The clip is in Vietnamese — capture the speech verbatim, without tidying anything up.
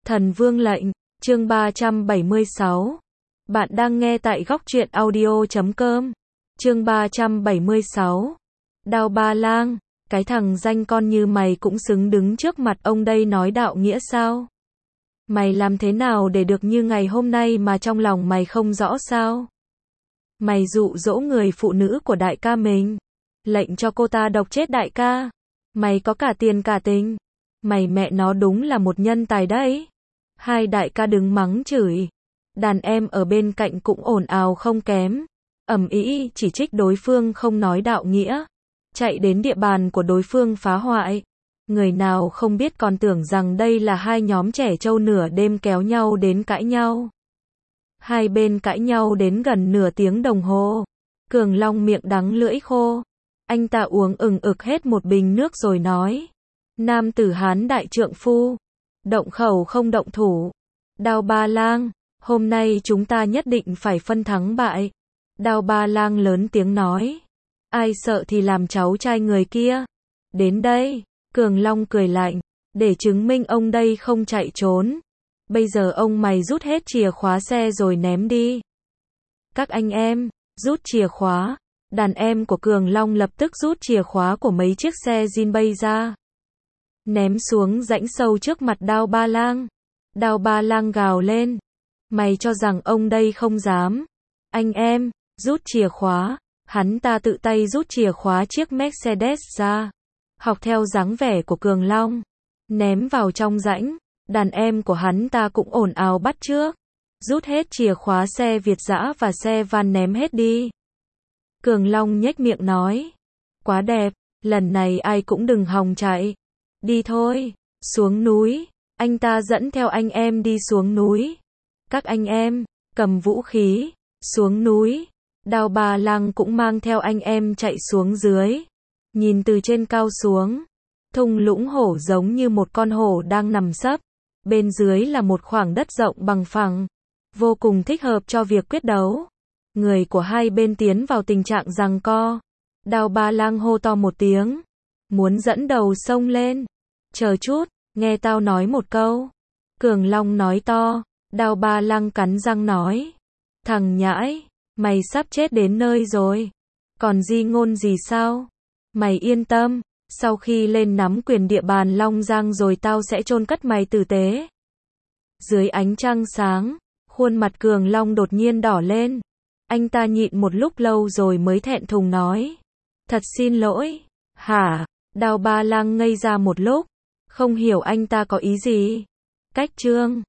Thần Vương lệnh, chương ba trăm bảy mươi sáu. Bạn đang nghe tại góc truyện audio chấm com. Chương ba trăm bảy mươi sáu. Đao Ba Lang, cái thằng danh con như mày cũng xứng đứng trước mặt ông đây nói đạo nghĩa sao? Mày làm thế nào để được như ngày hôm nay mà trong lòng mày không rõ sao? Mày dụ dỗ người phụ nữ của đại ca mình, lệnh cho cô ta độc chết đại ca. Mày có cả tiền cả tình. Mày mẹ nó đúng là một nhân tài đấy. Hai đại ca đứng mắng chửi. Đàn em ở bên cạnh cũng ồn ào không kém. Ầm ĩ chỉ trích đối phương không nói đạo nghĩa. Chạy đến địa bàn của đối phương phá hoại. Người nào không biết còn tưởng rằng đây là hai nhóm trẻ trâu nửa đêm kéo nhau đến cãi nhau. Hai bên cãi nhau đến gần nửa tiếng đồng hồ. Cường Long miệng đắng lưỡi khô. Anh ta uống ừng ực hết một bình nước rồi nói. Nam tử Hán đại trượng phu. Động khẩu không động thủ. Đao Ba Lang, hôm nay chúng ta nhất định phải phân thắng bại. Đao Ba Lang lớn tiếng nói. Ai sợ thì làm cháu trai người kia. Đến đây, Cường Long cười lạnh. Để chứng minh ông đây không chạy trốn. Bây giờ ông mày rút hết chìa khóa xe rồi ném đi. Các anh em, rút chìa khóa. Đàn em của Cường Long lập tức rút chìa khóa của mấy chiếc xe Jinbei ra. Ném xuống rãnh sâu trước mặt Đao Ba Lang. Đao Ba Lang gào lên. Mày cho rằng ông đây không dám. Anh em, rút chìa khóa. Hắn ta tự tay rút chìa khóa chiếc Mercedes ra. Học theo dáng vẻ của Cường Long. Ném vào trong rãnh. Đàn em của hắn ta cũng ồn ào bắt chước. Rút hết chìa khóa xe Việt dã và xe van ném hết đi. Cường Long nhếch miệng nói. Quá đẹp, lần này ai cũng đừng hòng chạy. Đi thôi, xuống núi. Anh ta dẫn theo anh em đi xuống núi. Các anh em, cầm vũ khí, xuống núi. Đao Ba Lang cũng mang theo anh em chạy xuống dưới. Nhìn từ trên cao xuống, thung lũng hổ giống như một con hổ đang nằm sấp. Bên dưới là một khoảng đất rộng bằng phẳng, vô cùng thích hợp cho việc quyết đấu. Người của hai bên tiến vào tình trạng giằng co. Đao Ba Lang hô to một tiếng, muốn dẫn đầu xông lên. Chờ chút, nghe tao nói một câu. Cường Long nói to. Đao Ba Lang cắn răng nói. Thằng nhãi, mày sắp chết đến nơi rồi. Còn di ngôn gì sao? Mày yên tâm, sau khi lên nắm quyền địa bàn Long Giang rồi tao sẽ chôn cất mày tử tế. Dưới ánh trăng sáng, khuôn mặt Cường Long đột nhiên đỏ lên. Anh ta nhịn một lúc lâu rồi mới thẹn thùng nói. Thật xin lỗi. Hả? Đao Ba Lang ngây ra một lúc. Không hiểu anh ta có ý gì. Cách chương.